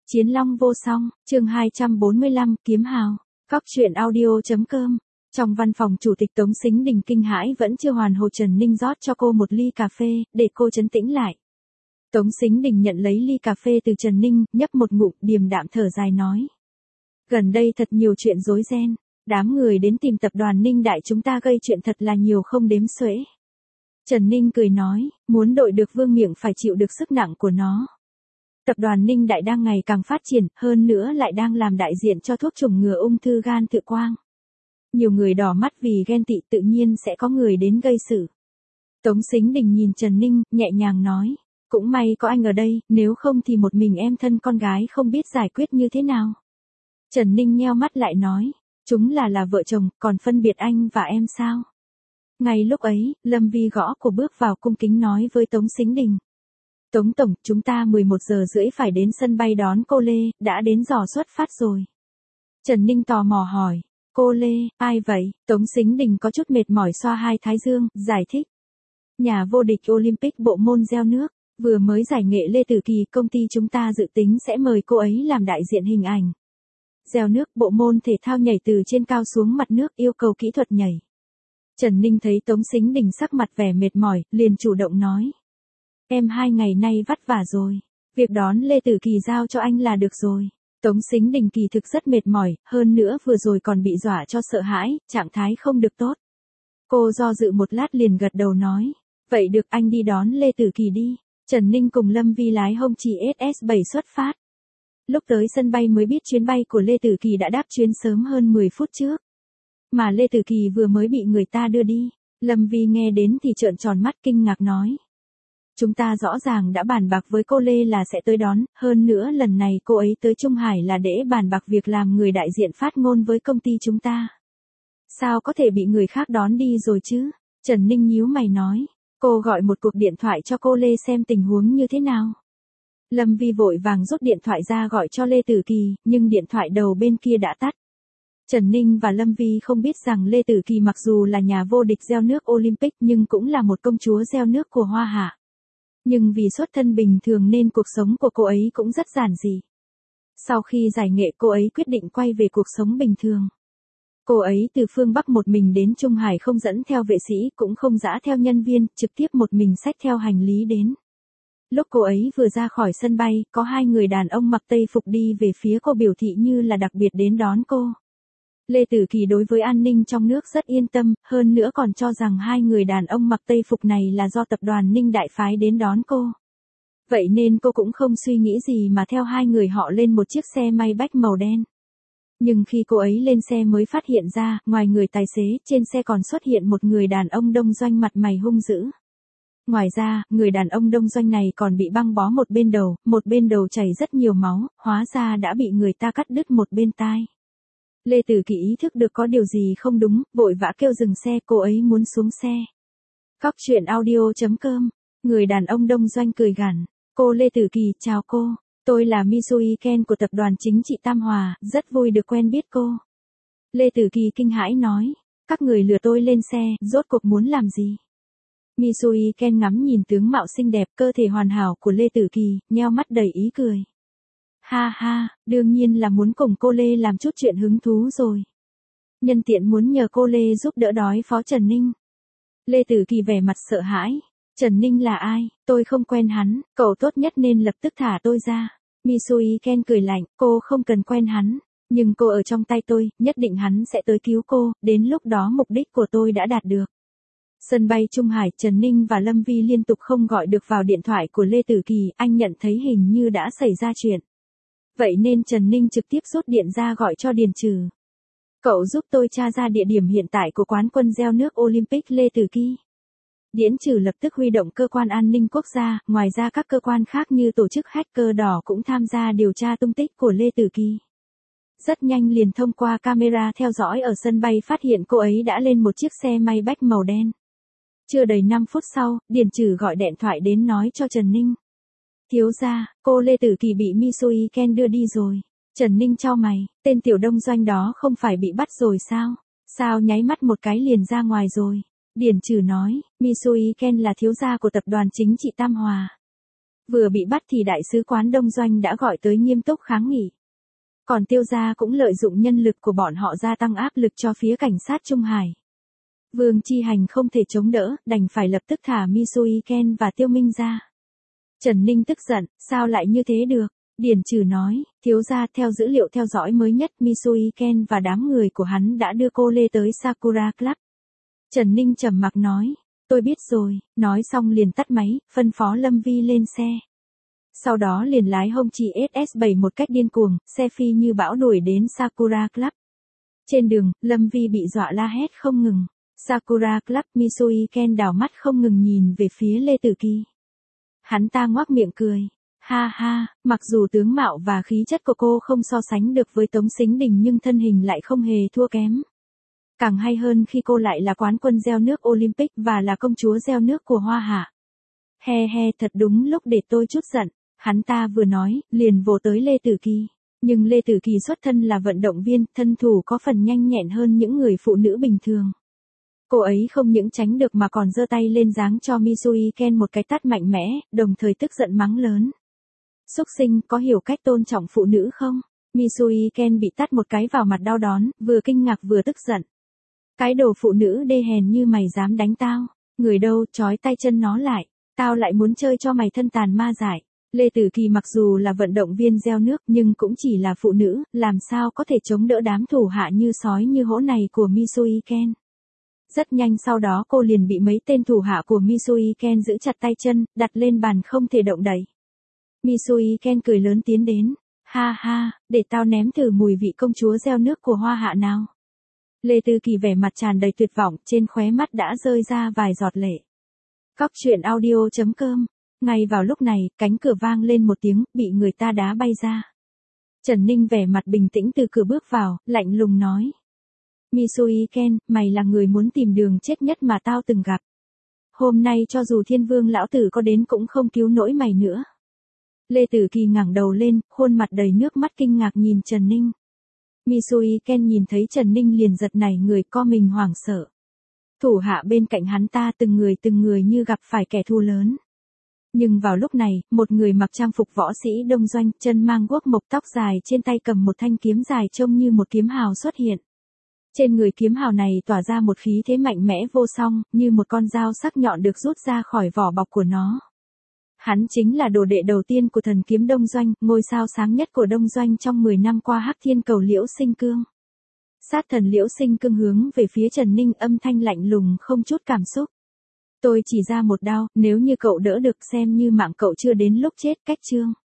Chiến Long vô song, chương 245, Kiếm Hào, Cóc truyện audio.com. Trong văn phòng chủ tịch Tống Sính Đình kinh hãi vẫn chưa hoàn hồ, Trần Ninh rót cho cô một ly cà phê, để cô trấn tĩnh lại. Tống Sính Đình nhận lấy ly cà phê từ Trần Ninh, nhấp một ngụm, điềm đạm thở dài nói. Gần đây thật nhiều chuyện rối ren, đám người đến tìm tập đoàn Ninh Đại chúng ta gây chuyện thật là nhiều không đếm xuể. Trần Ninh cười nói, muốn đội được vương miện phải chịu được sức nặng của nó. Tập đoàn Ninh Đại đang ngày càng phát triển, hơn nữa lại đang làm đại diện cho thuốc chủng ngừa ung thư gan Tự Quang. Nhiều người đỏ mắt vì ghen tị, tự nhiên sẽ có người đến gây sự. Tống Sính Đình nhìn Trần Ninh, nhẹ nhàng nói, cũng may có anh ở đây, nếu không thì một mình em thân con gái không biết giải quyết như thế nào. Trần Ninh nheo mắt lại nói, chúng là vợ chồng, còn phân biệt anh và em sao? Ngay lúc ấy, Lâm Vi gõ của bước vào cung kính nói với Tống Sính Đình. Tống Tổng, chúng ta 11 giờ rưỡi phải đến sân bay đón cô Lê, đã đến giờ xuất phát rồi. Trần Ninh tò mò hỏi, cô Lê, ai vậy? Tống Sính Đình có chút mệt mỏi xoa hai thái dương, giải thích. Nhà vô địch Olympic bộ môn reo nước, vừa mới giải nghệ Lê Tử Kỳ, công ty chúng ta dự tính sẽ mời cô ấy làm đại diện hình ảnh. Reo nước, bộ môn thể thao nhảy từ trên cao xuống mặt nước, yêu cầu kỹ thuật nhảy. Trần Ninh thấy Tống Sính Đình sắc mặt vẻ mệt mỏi, liền chủ động nói. Em 2 ngày nay vất vả rồi, việc đón Lê Tử Kỳ giao cho anh là được rồi. Tống Sính Đình kỳ thực rất mệt mỏi, hơn nữa vừa rồi còn bị dọa cho sợ hãi, trạng thái không được tốt. Cô do dự một lát liền gật đầu nói, vậy được, anh đi đón Lê Tử Kỳ đi. Trần Ninh cùng Lâm Vi lái Hongqi SS7 xuất phát. Lúc tới sân bay mới biết chuyến bay của Lê Tử Kỳ đã đáp chuyến sớm hơn 10 phút trước. Mà Lê Tử Kỳ vừa mới bị người ta đưa đi. Lâm Vi nghe đến thì trợn tròn mắt kinh ngạc nói. Chúng ta rõ ràng đã bàn bạc với cô Lê là sẽ tới đón, hơn nữa lần này cô ấy tới Trung Hải là để bàn bạc việc làm người đại diện phát ngôn với công ty chúng ta. Sao có thể bị người khác đón đi rồi chứ? Trần Ninh nhíu mày nói, cô gọi một cuộc điện thoại cho cô Lê xem tình huống như thế nào. Lâm Vi vội vàng rút điện thoại ra gọi cho Lê Tử Kỳ, nhưng điện thoại đầu bên kia đã tắt. Trần Ninh và Lâm Vi không biết rằng Lê Tử Kỳ mặc dù là nhà vô địch reo nước Olympic nhưng cũng là một công chúa reo nước của Hoa Hạ. Nhưng vì xuất thân bình thường nên cuộc sống của cô ấy cũng rất giản dị. Sau khi giải nghệ cô ấy quyết định quay về cuộc sống bình thường. Cô ấy từ phương Bắc một mình đến Trung Hải, không dẫn theo vệ sĩ, cũng không dã theo nhân viên, trực tiếp một mình xách theo hành lý đến. Lúc cô ấy vừa ra khỏi sân bay, có 2 người đàn ông mặc tây phục đi về phía cô, biểu thị như là đặc biệt đến đón cô. Lê Tử Kỳ đối với an ninh trong nước rất yên tâm, hơn nữa còn cho rằng 2 người đàn ông mặc tây phục này là do tập đoàn Ninh Đại phái đến đón cô. Vậy nên cô cũng không suy nghĩ gì mà theo 2 người họ lên một chiếc xe Maybach màu đen. Nhưng khi cô ấy lên xe mới phát hiện ra, ngoài người tài xế, trên xe còn xuất hiện một người đàn ông đông doanh mặt mày hung dữ. Ngoài ra, người đàn ông đông doanh này còn bị băng bó một bên đầu chảy rất nhiều máu, hóa ra đã bị người ta cắt đứt một bên tai. Lê Tử Kỳ ý thức được có điều gì không đúng, vội vã kêu dừng xe, cô ấy muốn xuống xe. Cóc truyện audio.com, người đàn ông đông doanh cười gằn, cô Lê Tử Kỳ, chào cô, tôi là Misui Ken của tập đoàn chính trị Tam Hòa, rất vui được quen biết cô. Lê Tử Kỳ kinh hãi nói, các người lừa tôi lên xe, rốt cuộc muốn làm gì? Misui Ken ngắm nhìn tướng mạo xinh đẹp, cơ thể hoàn hảo của Lê Tử Kỳ, nheo mắt đầy ý cười. Ha ha, đương nhiên là muốn cùng cô Lê làm chút chuyện hứng thú rồi. Nhân tiện muốn nhờ cô Lê giúp đỡ đối phó Trần Ninh. Lê Tử Kỳ vẻ mặt sợ hãi. Trần Ninh là ai? Tôi không quen hắn, cậu tốt nhất nên lập tức thả tôi ra. Misui Ken cười lạnh, cô không cần quen hắn. Nhưng cô ở trong tay tôi, nhất định hắn sẽ tới cứu cô, đến lúc đó mục đích của tôi đã đạt được. Sân bay Trung Hải, Trần Ninh và Lâm Vi liên tục không gọi được vào điện thoại của Lê Tử Kỳ, anh nhận thấy hình như đã xảy ra chuyện. Vậy nên Trần Ninh trực tiếp rút điện ra gọi cho Điền Trừ. Cậu giúp tôi tra ra địa điểm hiện tại của quán quân reo nước Olympic Lê Tử Kỳ. Điền Trừ lập tức huy động cơ quan an ninh quốc gia, ngoài ra các cơ quan khác như tổ chức hacker đỏ cũng tham gia điều tra tung tích của Lê Tử Kỳ. Rất nhanh liền thông qua camera theo dõi ở sân bay phát hiện cô ấy đã lên một chiếc xe Maybach màu đen. Chưa đầy 5 phút sau, Điền Trừ gọi điện thoại đến nói cho Trần Ninh. Thiếu gia, cô Lê Tử Kỳ bị Misui Ken đưa đi rồi. Trần Ninh chau mày, tên tiểu đông doanh đó không phải bị bắt rồi sao? Sao nháy mắt một cái liền ra ngoài rồi? Điền Trừ nói, Misui Ken là thiếu gia của tập đoàn chính trị Tam Hòa. Vừa bị bắt thì đại sứ quán Đông Doanh đã gọi tới nghiêm túc kháng nghị. Còn Tiêu gia cũng lợi dụng nhân lực của bọn họ gia tăng áp lực cho phía cảnh sát Trung Hải. Vương Chi Hành không thể chống đỡ, đành phải lập tức thả Misui Ken và Tiêu Minh ra. Trần Ninh tức giận, sao lại như thế được? Điền Trừ nói, thiếu gia, theo dữ liệu theo dõi mới nhất, Misui Ken và đám người của hắn đã đưa cô Lê tới Sakura Club. Trần Ninh trầm mặc nói, tôi biết rồi, nói xong liền tắt máy, phân phó Lâm Vi lên xe. Sau đó liền lái Hongqi SS7 một cách điên cuồng, xe phi như bão đuổi đến Sakura Club. Trên đường, Lâm Vi bị dọa la hét không ngừng. Sakura Club, Misui Ken đảo mắt không ngừng nhìn về phía Lê Tử Kỳ. Hắn ta ngoác miệng cười. Ha ha, mặc dù tướng mạo và khí chất của cô không so sánh được với Tống Sính Đình nhưng thân hình lại không hề thua kém. Càng hay hơn khi cô lại là quán quân reo nước Olympic và là công chúa reo nước của Hoa Hạ. He he, thật đúng lúc để tôi chút giận. Hắn ta vừa nói, liền vồ tới Lê Tử Kỳ. Nhưng Lê Tử Kỳ xuất thân là vận động viên, thân thủ có phần nhanh nhẹn hơn những người phụ nữ bình thường. Cô ấy không những tránh được mà còn giơ tay lên giáng cho Misui Ken một cái tát mạnh mẽ, đồng thời tức giận mắng lớn. Xúc sinh, có hiểu cách tôn trọng phụ nữ không? Misui Ken bị tát một cái vào mặt đau đớn, vừa kinh ngạc vừa tức giận. Cái đồ phụ nữ đê hèn như mày dám đánh tao. Người đâu, trói tay chân nó lại. Tao lại muốn chơi cho mày thân tàn ma dại. Lê Tử Kỳ mặc dù là vận động viên reo nước nhưng cũng chỉ là phụ nữ, làm sao có thể chống đỡ đám thủ hạ như sói như hổ này của Misui Ken. Rất nhanh sau đó cô liền bị mấy tên thủ hạ của Misui Ken giữ chặt tay chân, đặt lên bàn không thể động đậy. Misui Ken cười lớn tiến đến. Ha ha, để tao nếm thử mùi vị công chúa reo nước của Hoa Hạ nào. Lê Tử Kỳ vẻ mặt tràn đầy tuyệt vọng, trên khóe mắt đã rơi ra vài giọt lệ. Cóc truyện audio.com. Ngay vào lúc này, cánh cửa vang lên một tiếng, bị người ta đá bay ra. Trần Ninh vẻ mặt bình tĩnh từ cửa bước vào, lạnh lùng nói. Misui Ken, mày là người muốn tìm đường chết nhất mà tao từng gặp. Hôm nay cho dù Thiên Vương lão tử có đến cũng không cứu nổi mày nữa. Lê Tử Kỳ ngẩng đầu lên, khuôn mặt đầy nước mắt kinh ngạc nhìn Trần Ninh. Misui Ken nhìn thấy Trần Ninh liền giật nảy người, co mình hoảng sợ. Thủ hạ bên cạnh hắn ta từng người như gặp phải kẻ thù lớn. Nhưng vào lúc này, một người mặc trang phục võ sĩ Đông Doanh, chân mang guốc mộc, tóc dài, trên tay cầm một thanh kiếm dài trông như một kiếm hào xuất hiện. Trên người kiếm hào này tỏa ra một khí thế mạnh mẽ vô song, như một con dao sắc nhọn được rút ra khỏi vỏ bọc của nó. Hắn chính là đồ đệ đầu tiên của thần kiếm Đông Doanh, ngôi sao sáng nhất của Đông Doanh trong 10 năm qua, Hắc Thiên Cầu Liễu Sinh Cương. Sát thần Liễu Sinh Cương hướng về phía Trần Ninh, âm thanh lạnh lùng không chút cảm xúc. Tôi chỉ ra một đao, nếu như cậu đỡ được xem như mạng cậu chưa đến lúc chết. Cách chương.